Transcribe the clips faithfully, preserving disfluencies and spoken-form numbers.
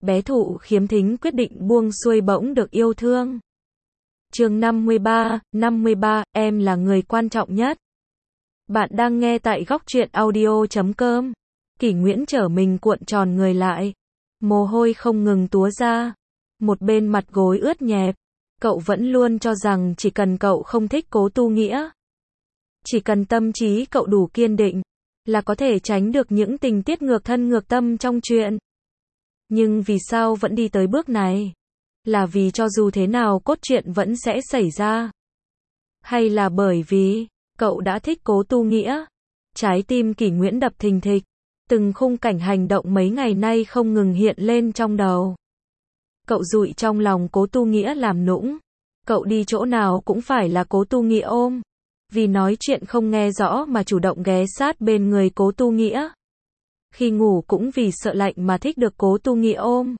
bé thụ khiếm thính quyết định buông xuôi bỗng được yêu thương. Chương năm mươi ba, năm mươi ba, em là người quan trọng nhất. Bạn đang nghe tại góc truyện audio chấm com. Kỷ Nguyễn trở mình cuộn tròn người lại. Mồ hôi không ngừng túa ra. Một bên mặt gối ướt nhẹp. Cậu vẫn luôn cho rằng chỉ cần cậu không thích Cố Tu Nghĩa, chỉ cần tâm trí cậu đủ kiên định, là có thể tránh được những tình tiết ngược thân ngược tâm trong chuyện. Nhưng vì sao vẫn đi tới bước này? Là vì cho dù thế nào cốt truyện vẫn sẽ xảy ra? Hay là bởi vì cậu đã thích Cố Tu Nghĩa? Trái tim Kỷ Nguyễn đập thình thịch. Từng khung cảnh hành động mấy ngày nay không ngừng hiện lên trong đầu. Cậu dụi trong lòng Cố Tu Nghĩa làm nũng. Cậu đi chỗ nào cũng phải là Cố Tu Nghĩa ôm. Vì nói chuyện không nghe rõ mà chủ động ghé sát bên người Cố Tu Nghĩa. Khi ngủ cũng vì sợ lạnh mà thích được Cố Tu Nghĩa ôm.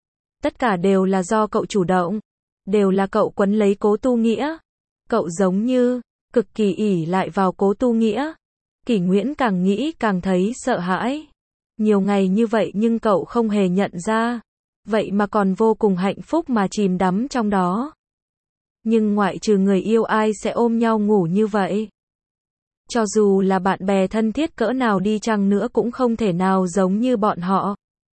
Tất cả đều là do cậu chủ động. Đều là cậu quấn lấy Cố Tu Nghĩa. Cậu giống như cực kỳ ỷ lại vào Cố Tu Nghĩa. Kỷ Nguyễn càng nghĩ càng thấy sợ hãi. Nhiều ngày như vậy nhưng cậu không hề nhận ra. Vậy mà còn vô cùng hạnh phúc mà chìm đắm trong đó. Nhưng ngoại trừ người yêu ai sẽ ôm nhau ngủ như vậy? Cho dù là bạn bè thân thiết cỡ nào đi chăng nữa cũng không thể nào giống như bọn họ.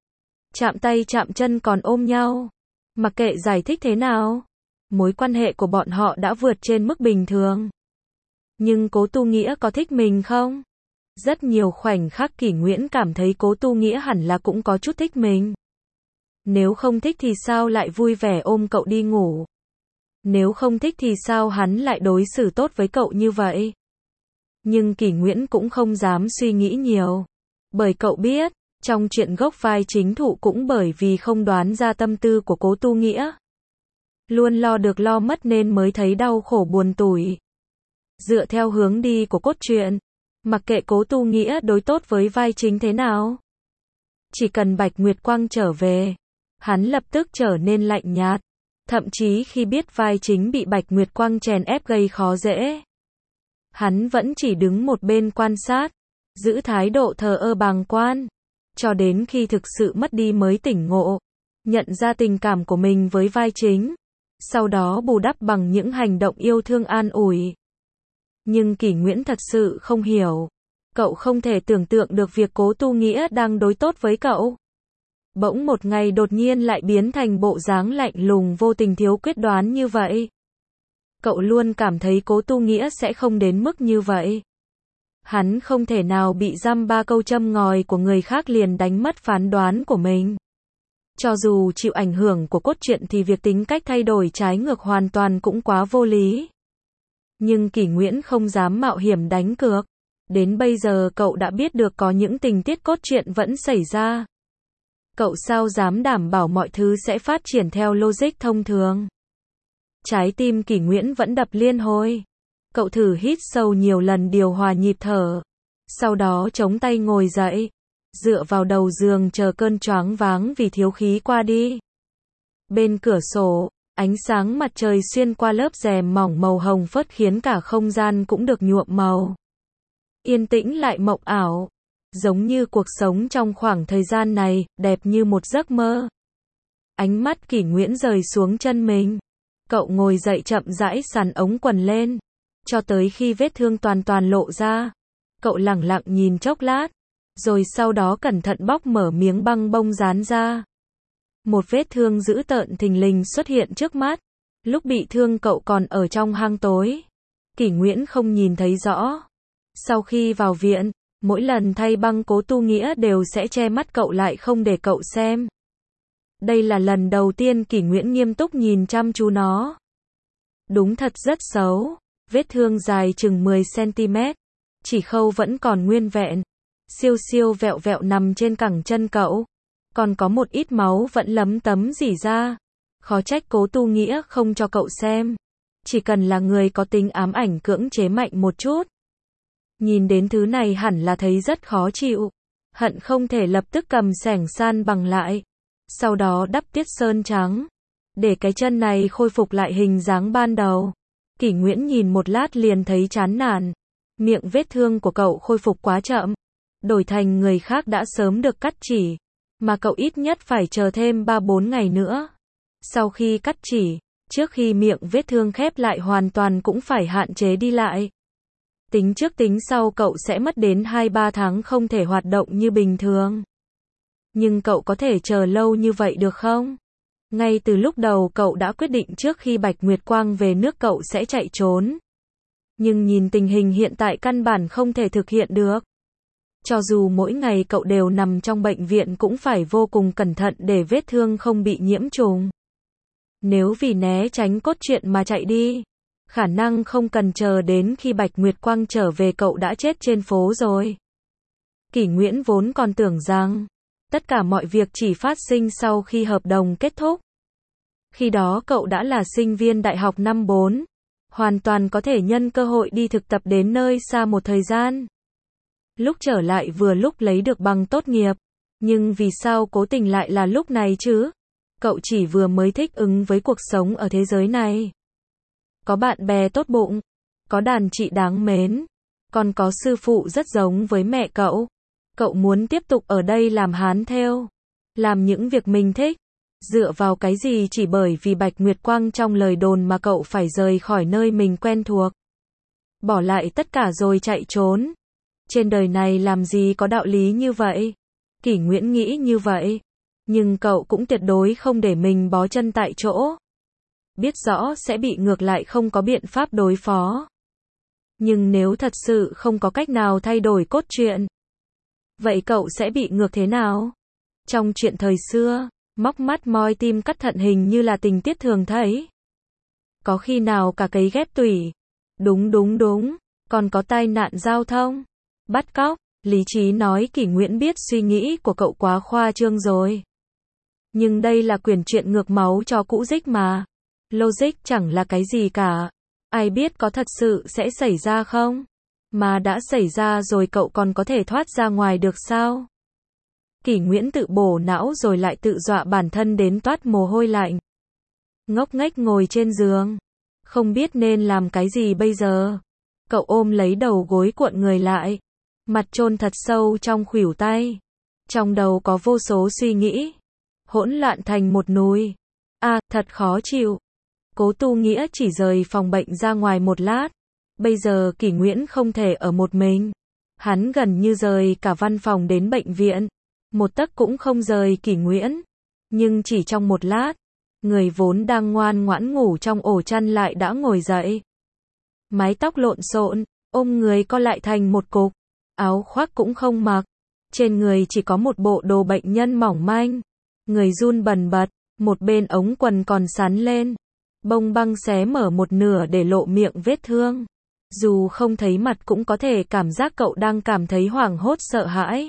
Chạm tay chạm chân còn ôm nhau. Mặc kệ giải thích thế nào, mối quan hệ của bọn họ đã vượt trên mức bình thường. Nhưng Cố Tu Nghĩa có thích mình không? Rất nhiều khoảnh khắc Kỷ Nguyễn cảm thấy Cố Tu Nghĩa hẳn là cũng có chút thích mình. Nếu không thích thì sao lại vui vẻ ôm cậu đi ngủ? Nếu không thích thì sao hắn lại đối xử tốt với cậu như vậy? Nhưng Kỷ Nguyễn cũng không dám suy nghĩ nhiều. Bởi cậu biết, trong chuyện gốc vai chính thụ cũng bởi vì không đoán ra tâm tư của Cố Tu Nghĩa. Luôn lo được lo mất nên mới thấy đau khổ buồn tủi. Dựa theo hướng đi của cốt truyện, mặc kệ Cố Tu Nghĩa đối tốt với vai chính thế nào, chỉ cần Bạch Nguyệt Quang trở về, hắn lập tức trở nên lạnh nhạt. Thậm chí khi biết vai chính bị Bạch Nguyệt Quang chèn ép gây khó dễ, hắn vẫn chỉ đứng một bên quan sát, giữ thái độ thờ ơ bàng quan, cho đến khi thực sự mất đi mới tỉnh ngộ, nhận ra tình cảm của mình với vai chính, sau đó bù đắp bằng những hành động yêu thương an ủi. Nhưng Kỷ Nguyễn thật sự không hiểu, cậu không thể tưởng tượng được việc Cố Tu Nghĩa đang đối tốt với cậu. Bỗng một ngày đột nhiên lại biến thành bộ dáng lạnh lùng vô tình thiếu quyết đoán như vậy. Cậu luôn cảm thấy Cố Tu Nghĩa sẽ không đến mức như vậy. Hắn không thể nào bị dăm ba câu châm ngòi của người khác liền đánh mất phán đoán của mình. Cho dù chịu ảnh hưởng của cốt truyện thì việc tính cách thay đổi trái ngược hoàn toàn cũng quá vô lý. Nhưng Kỷ Nguyễn không dám mạo hiểm đánh cược. Đến bây giờ cậu đã biết được có những tình tiết cốt truyện vẫn xảy ra. Cậu sao dám đảm bảo mọi thứ sẽ phát triển theo logic thông thường. Trái tim Kỷ Nguyễn vẫn đập liên hồi. Cậu thử hít sâu nhiều lần điều hòa nhịp thở. Sau đó chống tay ngồi dậy. Dựa vào đầu giường chờ cơn choáng váng vì thiếu khí qua đi. Bên cửa sổ, ánh sáng mặt trời xuyên qua lớp rèm mỏng màu hồng phớt khiến cả không gian cũng được nhuộm màu. Yên tĩnh lại mộng ảo. Giống như cuộc sống trong khoảng thời gian này, đẹp như một giấc mơ. Ánh mắt Kỷ Nguyễn rời xuống chân mình. Cậu ngồi dậy chậm rãi xắn ống quần lên. Cho tới khi vết thương toàn toàn lộ ra. Cậu lẳng lặng nhìn chốc lát. Rồi sau đó cẩn thận bóc mở miếng băng bông dán ra. Một vết thương dữ tợn thình lình xuất hiện trước mắt. Lúc bị thương cậu còn ở trong hang tối. Kỷ Nguyễn không nhìn thấy rõ. Sau khi vào viện, mỗi lần thay băng Cố Tu Nghĩa đều sẽ che mắt cậu lại không để cậu xem. Đây là lần đầu tiên Kỷ Nguyễn nghiêm túc nhìn chăm chú nó. Đúng thật rất xấu. Vết thương dài chừng mười xăng ti mét. Chỉ khâu vẫn còn nguyên vẹn. Siêu siêu vẹo vẹo nằm trên cẳng chân cậu. Còn có một ít máu vẫn lấm tấm rỉ ra. Khó trách Cố Tu Nghĩa không cho cậu xem. Chỉ cần là người có tính ám ảnh cưỡng chế mạnh một chút. Nhìn đến thứ này hẳn là thấy rất khó chịu. Hận không thể lập tức cầm xẻng san bằng lại. Sau đó đắp tiết sơn trắng. Để cái chân này khôi phục lại hình dáng ban đầu. Kỷ Nguyễn nhìn một lát liền thấy chán nản. Miệng vết thương của cậu khôi phục quá chậm. Đổi thành người khác đã sớm được cắt chỉ. mà cậu ít nhất phải chờ thêm ba bốn ngày nữa. Sau khi cắt chỉ, trước khi miệng vết thương khép lại hoàn toàn cũng phải hạn chế đi lại. Tính trước tính sau cậu sẽ mất đến hai ba tháng không thể hoạt động như bình thường. Nhưng cậu có thể chờ lâu như vậy được không? Ngay từ lúc đầu cậu đã quyết định trước khi Bạch Nguyệt Quang về nước cậu sẽ chạy trốn. Nhưng nhìn tình hình hiện tại căn bản không thể thực hiện được. Cho dù mỗi ngày cậu đều nằm trong bệnh viện cũng phải vô cùng cẩn thận để vết thương không bị nhiễm trùng. Nếu vì né tránh cốt truyện mà chạy đi, khả năng không cần chờ đến khi Bạch Nguyệt Quang trở về cậu đã chết trên phố rồi. Kỷ Nguyễn vốn còn tưởng rằng tất cả mọi việc chỉ phát sinh sau khi hợp đồng kết thúc. Khi đó cậu đã là sinh viên đại học năm bốn, hoàn toàn có thể nhân cơ hội đi thực tập đến nơi xa một thời gian. Lúc trở lại vừa lúc lấy được bằng tốt nghiệp, nhưng vì sao cố tình lại là lúc này chứ? Cậu chỉ vừa mới thích ứng với cuộc sống ở thế giới này. Có bạn bè tốt bụng, có đàn chị đáng mến, còn có sư phụ rất giống với mẹ cậu. Cậu muốn tiếp tục ở đây làm hán thêu, làm những việc mình thích. Dựa vào cái gì chỉ bởi vì Bạch Nguyệt Quang trong lời đồn mà cậu phải rời khỏi nơi mình quen thuộc. Bỏ lại tất cả rồi chạy trốn. Trên đời này làm gì có đạo lý như vậy? Kỷ Nguyễn nghĩ như vậy. Nhưng cậu cũng tuyệt đối không để mình bó chân tại chỗ. Biết rõ sẽ bị ngược lại không có biện pháp đối phó. Nhưng nếu thật sự không có cách nào thay đổi cốt truyện, vậy cậu sẽ bị ngược thế nào? Trong chuyện thời xưa, móc mắt moi tim cắt thận hình như là tình tiết thường thấy. Có khi nào cả cấy ghép tủy? Đúng đúng đúng, còn có tai nạn giao thông, bắt cóc. Lý trí nói Kỷ Nguyễn biết suy nghĩ của cậu quá khoa trương rồi. Nhưng đây là quyển truyện ngược máu cho cũ dích mà. Logic chẳng là cái gì cả. Ai biết có thật sự sẽ xảy ra không? Mà đã xảy ra rồi cậu còn có thể thoát ra ngoài được sao? Kỷ Nguyễn tự bổ não rồi lại tự dọa bản thân đến toát mồ hôi lạnh. Ngốc nghếch ngồi trên giường. Không biết nên làm cái gì bây giờ. Cậu ôm lấy đầu gối cuộn người lại. Mặt chôn thật sâu trong khuỷu tay. Trong đầu có vô số suy nghĩ. Hỗn loạn thành một núi. À, thật khó chịu. Cố Tu Nghĩa chỉ rời phòng bệnh ra ngoài một lát. Bây giờ Kỷ Nguyễn không thể ở một mình. Hắn gần như rời cả văn phòng đến bệnh viện. Một tấc cũng không rời Kỷ Nguyễn. Nhưng chỉ trong một lát, người vốn đang ngoan ngoãn ngủ trong ổ chăn lại đã ngồi dậy. Mái tóc lộn xộn, ôm người co lại thành một cục. Áo khoác cũng không mặc. Trên người chỉ có một bộ đồ bệnh nhân mỏng manh. Người run bần bật, một bên ống quần còn sắn lên. Bông băng xé mở một nửa để lộ miệng vết thương. Dù không thấy mặt cũng có thể cảm giác cậu đang cảm thấy hoảng hốt sợ hãi.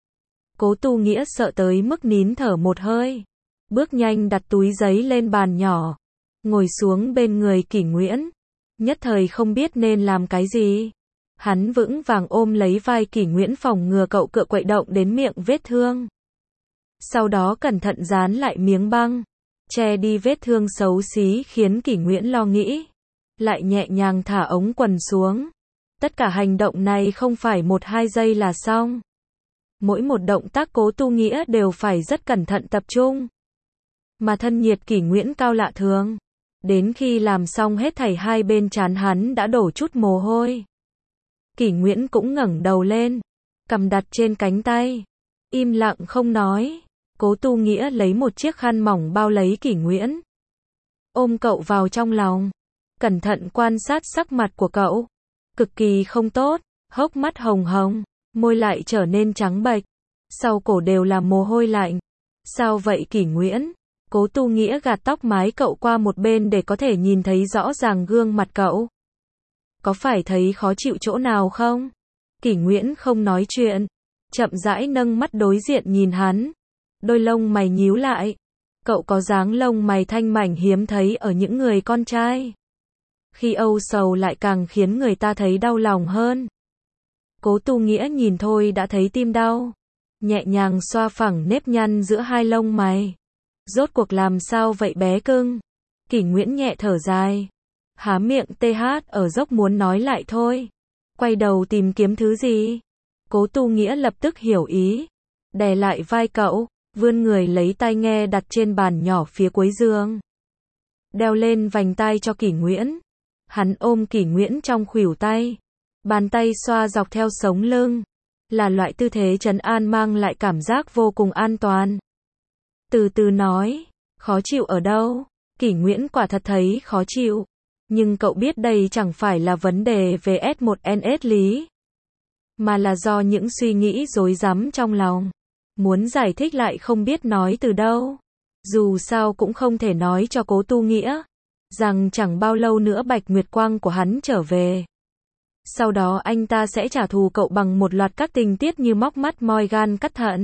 Cố Tu Nghĩa sợ tới mức nín thở một hơi. Bước nhanh đặt túi giấy lên bàn nhỏ. Ngồi xuống bên người Kỷ Nguyễn. Nhất thời không biết nên làm cái gì. Hắn vững vàng ôm lấy vai Kỷ Nguyễn phòng ngừa cậu cựa quậy động đến miệng vết thương. Sau đó cẩn thận dán lại miếng băng. Che đi vết thương xấu xí khiến Kỷ Nguyễn lo nghĩ. Lại nhẹ nhàng thả ống quần xuống. Tất cả hành động này không phải một hai giây là xong. Mỗi một động tác Cố Tu Nghĩa đều phải rất cẩn thận tập trung. Mà thân nhiệt Kỷ Nguyễn cao lạ thường. Đến khi làm xong hết thảy hai bên trán hắn đã đổ chút mồ hôi. Kỷ Nguyễn cũng ngẩng đầu lên. Cầm đặt trên cánh tay. Im lặng không nói. Cố Tu Nghĩa lấy một chiếc khăn mỏng bao lấy Kỷ Nguyễn. Ôm cậu vào trong lòng. Cẩn thận quan sát sắc mặt của cậu. Cực kỳ không tốt. Hốc mắt hồng hồng. Môi lại trở nên trắng bệch. Sau cổ đều là mồ hôi lạnh. Sao vậy Kỷ Nguyễn? Cố Tu Nghĩa gạt tóc mái cậu qua một bên để có thể nhìn thấy rõ ràng gương mặt cậu. Có phải thấy khó chịu chỗ nào không? Kỷ Nguyễn không nói chuyện. Chậm rãi nâng mắt đối diện nhìn hắn. Đôi lông mày nhíu lại. Cậu có dáng lông mày thanh mảnh hiếm thấy ở những người con trai. Khi âu sầu lại càng khiến người ta thấy đau lòng hơn. Cố Tu Nghĩa nhìn thôi đã thấy tim đau. Nhẹ nhàng xoa phẳng nếp nhăn giữa hai lông mày. Rốt cuộc làm sao vậy bé cưng? Kỷ Nguyễn nhẹ thở dài. Há miệng tê hát ở dốc muốn nói lại thôi. Quay đầu tìm kiếm thứ gì? Cố Tu Nghĩa lập tức hiểu ý. Đè lại vai cậu. vươn người lấy tai nghe đặt trên bàn nhỏ phía cuối giường. Đeo lên vành tai cho Kỷ Nguyễn. Hắn ôm Kỷ Nguyễn trong khuỷu tay. Bàn tay xoa dọc theo sống lưng. Là loại tư thế trấn an mang lại cảm giác vô cùng an toàn. Từ từ nói, khó chịu ở đâu? Kỷ Nguyễn quả thật thấy khó chịu. Nhưng cậu biết đây chẳng phải là vấn đề về S một N S lý. Mà là do những suy nghĩ rối rắm trong lòng. Muốn giải thích lại không biết nói từ đâu. Dù sao cũng không thể nói cho Cố Tu Nghĩa rằng chẳng bao lâu nữa Bạch Nguyệt Quang của hắn trở về. Sau đó anh ta sẽ trả thù cậu bằng một loạt các tình tiết như móc mắt moi gan cắt thận.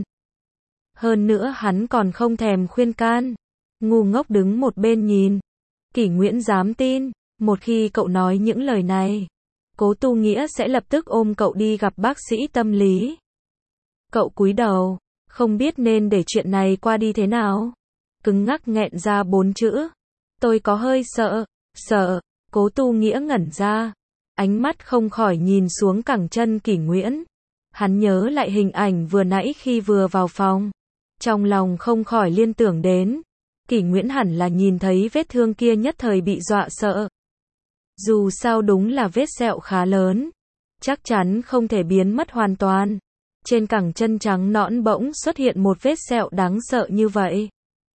Hơn nữa hắn còn không thèm khuyên can. Ngu ngốc đứng một bên nhìn. Kỷ Nguyễn dám tin, một khi cậu nói những lời này, Cố Tu Nghĩa sẽ lập tức ôm cậu đi gặp bác sĩ tâm lý. Cậu cúi đầu, không biết nên để chuyện này qua đi thế nào. Cứng ngắc nghẹn ra bốn chữ. Tôi có hơi sợ, sợ. Cố Tu Nghĩa ngẩn ra. Ánh mắt không khỏi nhìn xuống cẳng chân Kỷ Nguyễn. Hắn nhớ lại hình ảnh vừa nãy khi vừa vào phòng. Trong lòng không khỏi liên tưởng đến. Kỷ Nguyễn hẳn là nhìn thấy vết thương kia nhất thời bị dọa sợ. Dù sao đúng là vết sẹo khá lớn. Chắc chắn không thể biến mất hoàn toàn. Trên cẳng chân trắng nõn bỗng xuất hiện một vết sẹo đáng sợ như vậy.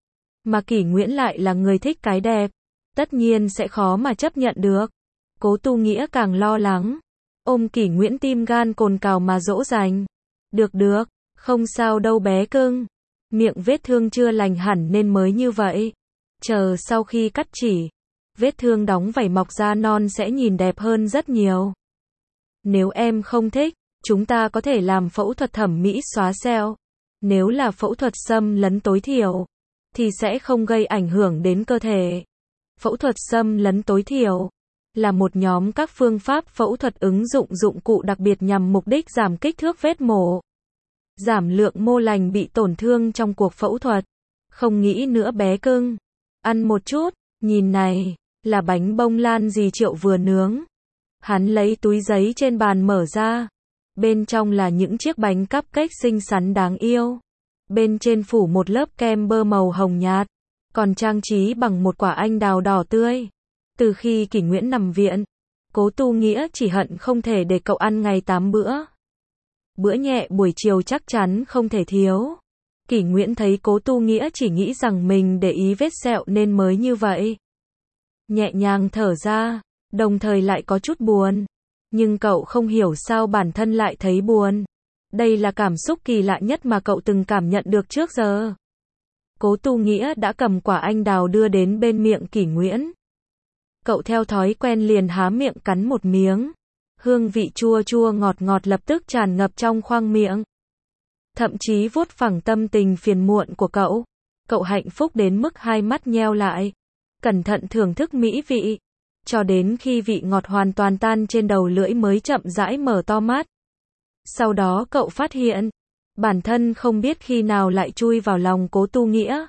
Mà Kỷ Nguyễn lại là người thích cái đẹp. Tất nhiên sẽ khó mà chấp nhận được. Cố Tu Nghĩa càng lo lắng. Ôm Kỷ Nguyễn tim gan cồn cào mà dỗ dành. Được được, không sao đâu bé cưng. Miệng vết thương chưa lành hẳn nên mới như vậy. Chờ sau khi cắt chỉ, vết thương đóng vảy mọc ra non sẽ nhìn đẹp hơn rất nhiều. Nếu em không thích, chúng ta có thể làm phẫu thuật thẩm mỹ xóa sẹo. Nếu là phẫu thuật xâm lấn tối thiểu, thì sẽ không gây ảnh hưởng đến cơ thể. Phẫu thuật xâm lấn tối thiểu là một nhóm các phương pháp phẫu thuật ứng dụng dụng cụ đặc biệt nhằm mục đích giảm kích thước vết mổ, giảm lượng mô lành bị tổn thương trong cuộc phẫu thuật. Không nghĩ nữa bé cưng. Ăn một chút, nhìn này, là bánh bông lan dì Triệu vừa nướng. Hắn lấy túi giấy trên bàn mở ra. Bên trong là những chiếc bánh cupcake xinh xắn đáng yêu. Bên trên phủ một lớp kem bơ màu hồng nhạt, còn trang trí bằng một quả anh đào đỏ tươi. Từ khi Kỷ Nguyễn nằm viện, Cố Tu Nghĩa chỉ hận không thể để cậu ăn ngày tám bữa. Bữa nhẹ buổi chiều chắc chắn không thể thiếu. Kỷ Nguyễn thấy Cố Tu Nghĩa chỉ nghĩ rằng mình để ý vết sẹo nên mới như vậy. Nhẹ nhàng thở ra, đồng thời lại có chút buồn. Nhưng cậu không hiểu sao bản thân lại thấy buồn. Đây là cảm xúc kỳ lạ nhất mà cậu từng cảm nhận được trước giờ. Cố Tu Nghĩa đã cầm quả anh đào đưa đến bên miệng Kỷ Nguyễn. Cậu theo thói quen liền há miệng cắn một miếng. Hương vị chua chua ngọt ngọt lập tức tràn ngập trong khoang miệng. Thậm chí vuốt phẳng tâm tình phiền muộn của cậu. Cậu hạnh phúc đến mức hai mắt nheo lại. Cẩn thận thưởng thức mỹ vị. Cho đến khi vị ngọt hoàn toàn tan trên đầu lưỡi mới chậm rãi mở to mắt. Sau đó cậu phát hiện, bản thân không biết khi nào lại chui vào lòng Cố Tu Nghĩa.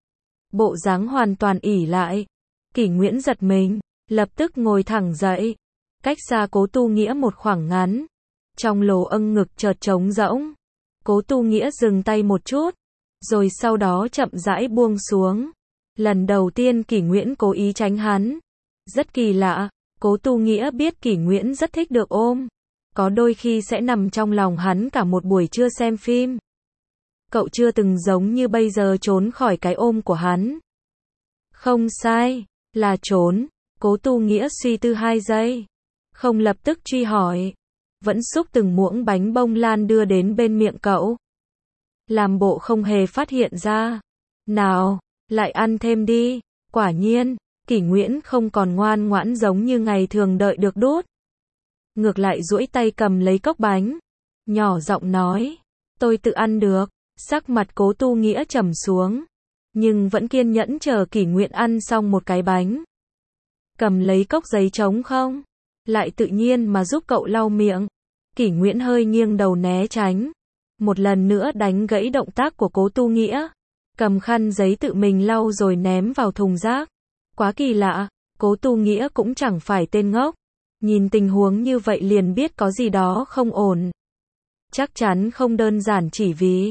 Bộ dáng hoàn toàn ỷ lại. Kỷ Nguyễn giật mình, lập tức ngồi thẳng dậy. Cách xa Cố Tu Nghĩa một khoảng ngắn. Trong lỗ âng ngực chợt trống rỗng. Cố Tu Nghĩa dừng tay một chút, rồi sau đó chậm rãi buông xuống. Lần đầu tiên Kỷ Nguyễn cố ý tránh hắn. Rất kỳ lạ, Cố Tu Nghĩa biết Kỷ Nguyễn rất thích được ôm. Có đôi khi sẽ nằm trong lòng hắn cả một buổi trưa xem phim. Cậu chưa từng giống như bây giờ trốn khỏi cái ôm của hắn. Không sai, là trốn. Cố Tu Nghĩa suy tư hai giây. Không lập tức truy hỏi. Vẫn xúc từng muỗng bánh bông lan đưa đến bên miệng cậu. Làm bộ không hề phát hiện ra. Nào, lại ăn thêm đi. Quả nhiên, Kỷ Nguyễn không còn ngoan ngoãn giống như ngày thường đợi được đút. Ngược lại duỗi tay cầm lấy cốc bánh. Nhỏ giọng nói. Tôi tự ăn được. Sắc mặt Cố Tu Nghĩa trầm xuống. Nhưng vẫn kiên nhẫn chờ Kỷ Nguyễn ăn xong một cái bánh. Cầm lấy cốc giấy trống không? Lại tự nhiên mà giúp cậu lau miệng. Kỷ Nguyễn hơi nghiêng đầu né tránh. Một lần nữa đánh gãy động tác của Cố Tu Nghĩa. Cầm khăn giấy tự mình lau rồi ném vào thùng rác. Quá kỳ lạ, Cố Tu Nghĩa cũng chẳng phải tên ngốc. Nhìn tình huống như vậy liền biết có gì đó không ổn. Chắc chắn không đơn giản chỉ vì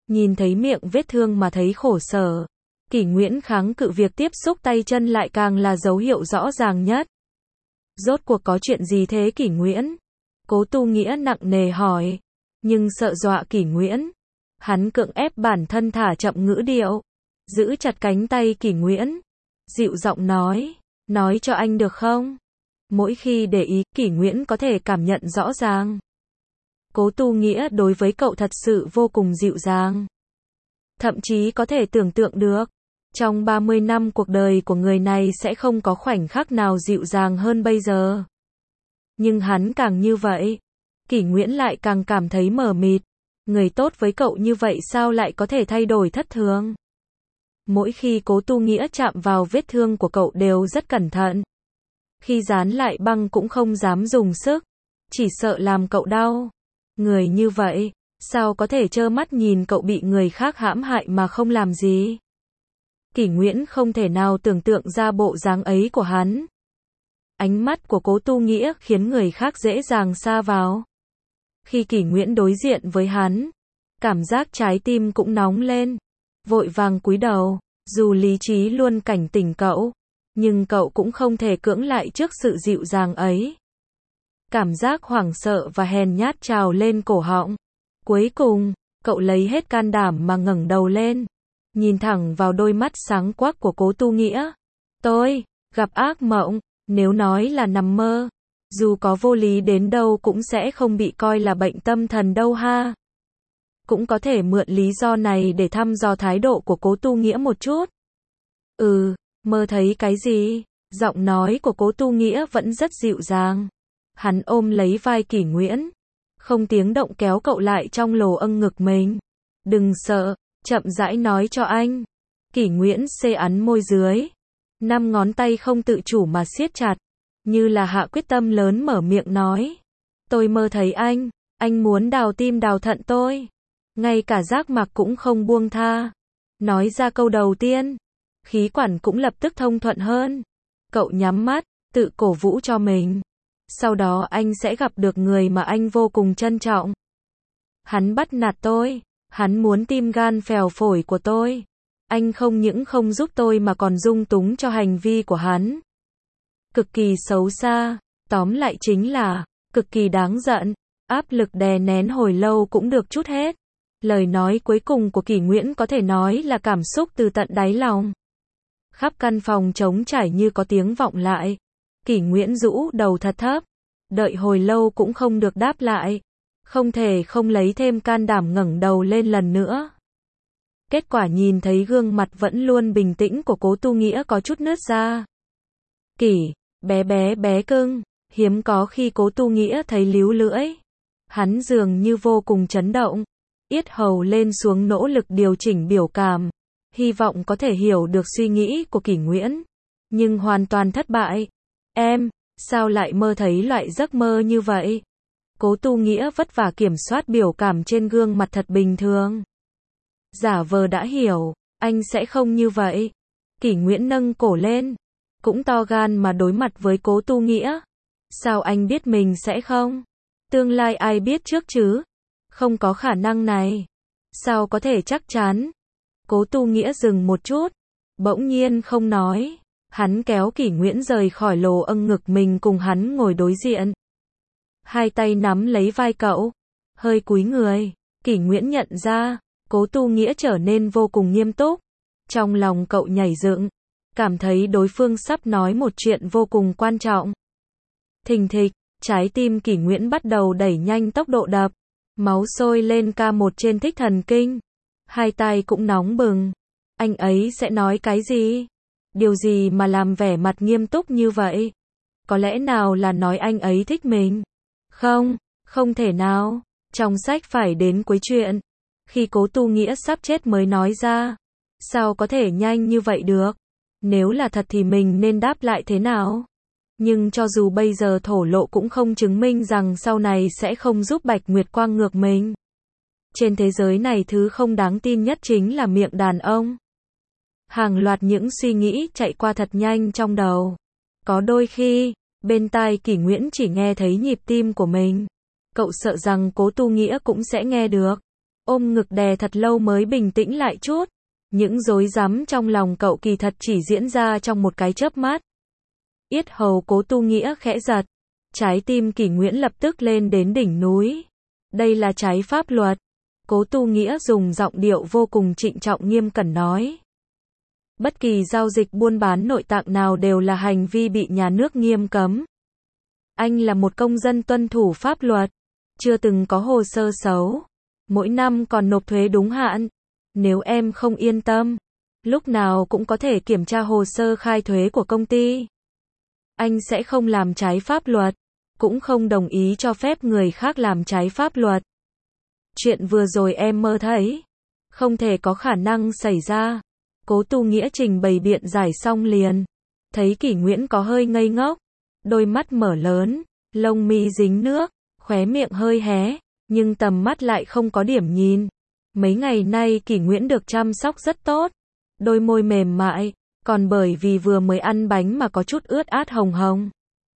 Nhìn thấy miệng vết thương mà thấy khổ sở. Kỷ Nguyễn kháng cự việc tiếp xúc tay chân lại càng là dấu hiệu rõ ràng nhất. Rốt cuộc có chuyện gì thế Kỷ Nguyễn? Cố Tu Nghĩa nặng nề hỏi. Nhưng sợ dọa Kỷ Nguyễn. Hắn cưỡng ép bản thân thả chậm ngữ điệu. Giữ chặt cánh tay Kỷ Nguyễn. Dịu giọng nói. Nói cho anh được không? Mỗi khi để ý, Kỷ Nguyễn có thể cảm nhận rõ ràng. Cố Tu Nghĩa đối với cậu thật sự vô cùng dịu dàng. Thậm chí có thể tưởng tượng được. Trong ba mươi năm cuộc đời của người này sẽ không có khoảnh khắc nào dịu dàng hơn bây giờ. Nhưng hắn càng như vậy. Kỷ Nguyễn lại càng cảm thấy mờ mịt. Người tốt với cậu như vậy sao lại có thể thay đổi thất thường? Mỗi khi Cố Tu Nghĩa chạm vào vết thương của cậu đều rất cẩn thận. Khi dán lại băng cũng không dám dùng sức. Chỉ sợ làm cậu đau. Người như vậy, sao có thể trơ mắt nhìn cậu bị người khác hãm hại mà không làm gì? Kỷ Nguyễn không thể nào tưởng tượng ra bộ dáng ấy của hắn. Ánh mắt của Cố Tu Nghĩa khiến người khác dễ dàng sa vào. Khi Kỷ Nguyễn đối diện với hắn, cảm giác trái tim cũng nóng lên. Vội vàng cúi đầu, dù lý trí luôn cảnh tỉnh cậu, nhưng cậu cũng không thể cưỡng lại trước sự dịu dàng ấy. Cảm giác hoảng sợ và hèn nhát trào lên cổ họng. Cuối cùng, cậu lấy hết can đảm mà ngẩng đầu lên, nhìn thẳng vào đôi mắt sáng quắc của Cố Tu Nghĩa. Tôi, gặp ác mộng, nếu nói là nằm mơ, dù có vô lý đến đâu cũng sẽ không bị coi là bệnh tâm thần đâu ha. Cũng có thể mượn lý do này để thăm dò thái độ của Cố Tu Nghĩa một chút. Ừ, mơ thấy cái gì? Giọng nói của Cố Tu Nghĩa vẫn rất dịu dàng. Hắn ôm lấy vai Kỷ Nguyễn, không tiếng động kéo cậu lại trong lồ âng ngực mình. Đừng sợ, chậm rãi nói cho anh. Kỷ Nguyễn xê ắn môi dưới. Năm ngón tay không tự chủ mà siết chặt. Như là hạ quyết tâm lớn mở miệng nói. Tôi mơ thấy anh, anh muốn đào tim đào thận tôi. Ngay cả giác mạc cũng không buông tha. Nói ra câu đầu tiên, khí quản cũng lập tức thông thuận hơn. Cậu nhắm mắt, tự cổ vũ cho mình. Sau đó anh sẽ gặp được người mà anh vô cùng trân trọng. Hắn bắt nạt tôi, hắn muốn tim gan phèo phổi của tôi. Anh không những không giúp tôi mà còn dung túng cho hành vi của hắn. Cực kỳ xấu xa, tóm lại chính là, cực kỳ đáng giận. Áp lực đè nén hồi lâu cũng được trút hết. Lời nói cuối cùng của Kỷ Nguyễn có thể nói là cảm xúc từ tận đáy lòng. Khắp căn phòng trống trải như có tiếng vọng lại. Kỷ Nguyễn rũ đầu thật thấp. Đợi hồi lâu cũng không được đáp lại. Không thể không lấy thêm can đảm ngẩng đầu lên lần nữa. Kết quả nhìn thấy gương mặt vẫn luôn bình tĩnh của Cố Tu Nghĩa có chút nứt ra. Kỷ, bé bé bé cưng. Hiếm có khi Cố Tu Nghĩa thấy líu lưỡi. Hắn dường như vô cùng chấn động. Yết hầu lên xuống nỗ lực điều chỉnh biểu cảm. Hy vọng có thể hiểu được suy nghĩ của Kỷ Nguyễn. Nhưng hoàn toàn thất bại. Em, sao lại mơ thấy loại giấc mơ như vậy? Cố Tu Nghĩa vất vả kiểm soát biểu cảm trên gương mặt thật bình thường. Giả vờ đã hiểu, anh sẽ không như vậy. Kỷ Nguyễn nâng cổ lên. Cũng to gan mà đối mặt với Cố Tu Nghĩa. Sao anh biết mình sẽ không? Tương lai ai biết trước chứ? Không có khả năng này. Sao có thể chắc chắn? Cố Tu Nghĩa dừng một chút. Bỗng nhiên không nói. Hắn kéo Kỷ Nguyễn rời khỏi lồ âng ngực mình cùng hắn ngồi đối diện. Hai tay nắm lấy vai cậu. Hơi cúi người. Kỷ Nguyễn nhận ra. Cố Tu Nghĩa trở nên vô cùng nghiêm túc. Trong lòng cậu nhảy dựng. Cảm thấy đối phương sắp nói một chuyện vô cùng quan trọng. Thình thịch. Trái tim Kỷ Nguyễn bắt đầu đẩy nhanh tốc độ đập. Máu sôi lên ca một trên thích thần kinh. Hai tay cũng nóng bừng. Anh ấy sẽ nói cái gì? Điều gì mà làm vẻ mặt nghiêm túc như vậy? Có lẽ nào là nói anh ấy thích mình? Không, không thể nào. Trong sách phải đến cuối chuyện. Khi Cố Tu Nghĩa sắp chết mới nói ra. Sao có thể nhanh như vậy được? Nếu là thật thì mình nên đáp lại thế nào? Nhưng cho dù bây giờ thổ lộ cũng không chứng minh rằng sau này sẽ không giúp Bạch Nguyệt Quang ngược mình. Trên thế giới này thứ không đáng tin nhất chính là miệng đàn ông. Hàng loạt những suy nghĩ chạy qua thật nhanh trong đầu. Có đôi khi, bên tai Kỷ Nguyễn chỉ nghe thấy nhịp tim của mình. Cậu sợ rằng Cố Tu Nghĩa cũng sẽ nghe được. ôm ngực đè thật lâu mới bình tĩnh lại chút. Những rối rắm trong lòng cậu kỳ thật chỉ diễn ra trong một cái chớp mắt. Yết hầu Cố Tu Nghĩa khẽ giật. Trái tim Kỷ Nguyễn lập tức lên đến đỉnh núi. Đây là trái pháp luật. Cố Tu Nghĩa dùng giọng điệu vô cùng trịnh trọng nghiêm cẩn nói. Bất kỳ giao dịch buôn bán nội tạng nào đều là hành vi bị nhà nước nghiêm cấm. Anh là một công dân tuân thủ pháp luật, chưa từng có hồ sơ xấu, mỗi năm còn nộp thuế đúng hạn. Nếu em không yên tâm, lúc nào cũng có thể kiểm tra hồ sơ khai thuế của công ty. Anh sẽ không làm trái pháp luật, cũng không đồng ý cho phép người khác làm trái pháp luật. Chuyện vừa rồi em mơ thấy, không thể có khả năng xảy ra. Cố Tu Nghĩa trình bày biện giải xong liền. Thấy Kỷ Nguyễn có hơi ngây ngốc, đôi mắt mở lớn, lông mi dính nước, khóe miệng hơi hé, nhưng tầm mắt lại không có điểm nhìn. Mấy ngày nay Kỷ Nguyễn được chăm sóc rất tốt, đôi môi mềm mại, còn bởi vì vừa mới ăn bánh mà có chút ướt át hồng hồng.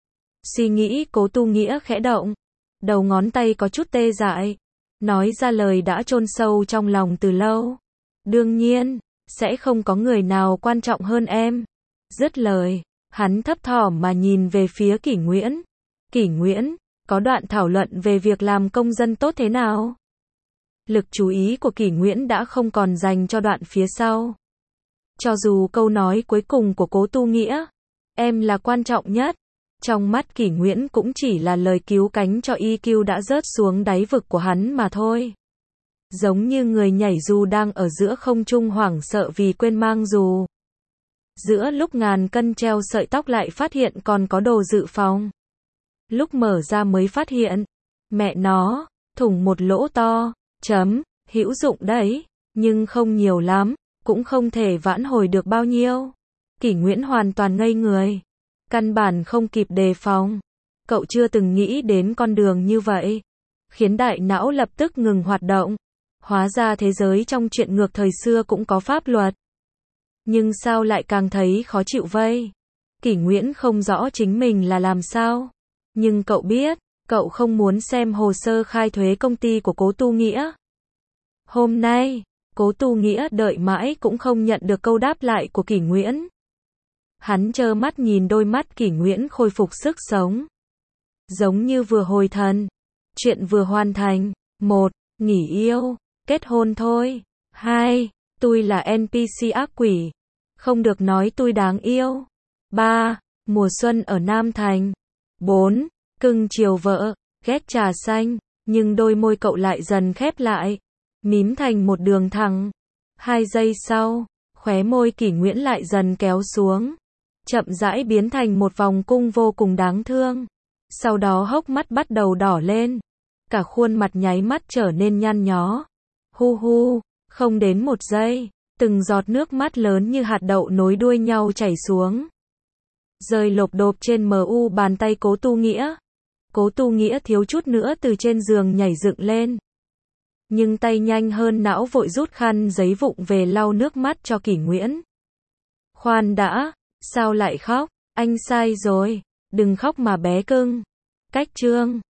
Suy nghĩ Cố Tu Nghĩa khẽ động, đầu ngón tay có chút tê dại, nói ra lời đã chôn sâu trong lòng từ lâu. Đương nhiên, sẽ không có người nào quan trọng hơn em. Dứt lời, hắn thấp thỏm mà nhìn về phía Kỷ Nguyễn. Kỷ Nguyễn, có đoạn thảo luận về việc làm công dân tốt thế nào? Lực chú ý của Kỷ Nguyễn đã không còn dành cho đoạn phía sau. Cho dù câu nói cuối cùng của Cố Tu Nghĩa, em là quan trọng nhất, trong mắt Kỷ Nguyễn cũng chỉ là lời cứu cánh cho i kiu đã rớt xuống đáy vực của hắn mà thôi. Giống như người nhảy dù đang ở giữa không trung hoảng sợ vì quên mang dù. Giữa lúc ngàn cân treo sợi tóc lại phát hiện còn có đồ dự phòng. Lúc mở ra mới phát hiện, mẹ nó, thủng một lỗ to, chấm, hữu dụng đấy, nhưng không nhiều lắm, cũng không thể vãn hồi được bao nhiêu. Kỷ Nguyễn hoàn toàn ngây người, căn bản không kịp đề phòng. Cậu chưa từng nghĩ đến con đường như vậy, khiến đại não lập tức ngừng hoạt động. Hóa ra thế giới trong chuyện ngược thời xưa cũng có pháp luật. Nhưng sao lại càng thấy khó chịu vây? Kỷ Nguyễn không rõ chính mình là làm sao. Nhưng cậu biết, cậu không muốn xem hồ sơ khai thuế công ty của Cố Tu Nghĩa. Hôm nay, Cố Tu Nghĩa đợi mãi cũng không nhận được câu đáp lại của Kỷ Nguyễn. Hắn trơ mắt nhìn đôi mắt Kỷ Nguyễn khôi phục sức sống. Giống như vừa hồi thần. Chuyện vừa hoàn thành. Một. Nghỉ yêu. Kết hôn thôi. Hai. Tôi là en pê xê ác quỷ. Không được nói tôi đáng yêu. Ba. Mùa xuân ở Nam Thành. Bốn. Cưng chiều vợ. Ghét trà xanh. Nhưng đôi môi cậu lại dần khép lại. Mím thành một đường thẳng. Hai giây sau, khóe môi Kỷ Nguyễn lại dần kéo xuống. Chậm rãi biến thành một vòng cung vô cùng đáng thương. Sau đó hốc mắt bắt đầu đỏ lên. Cả khuôn mặt nháy mắt trở nên nhăn nhó. Hu hu, không đến một giây, từng giọt nước mắt lớn như hạt đậu nối đuôi nhau chảy xuống. Rơi lộp độp trên mờ u bàn tay Cố Tu Nghĩa. Cố Tu Nghĩa thiếu chút nữa từ trên giường nhảy dựng lên. Nhưng tay nhanh hơn não vội rút khăn giấy vụng về lau nước mắt cho Kỷ Nguyễn. Khoan đã, sao lại khóc? Anh sai rồi, đừng khóc mà bé cưng. Cách chương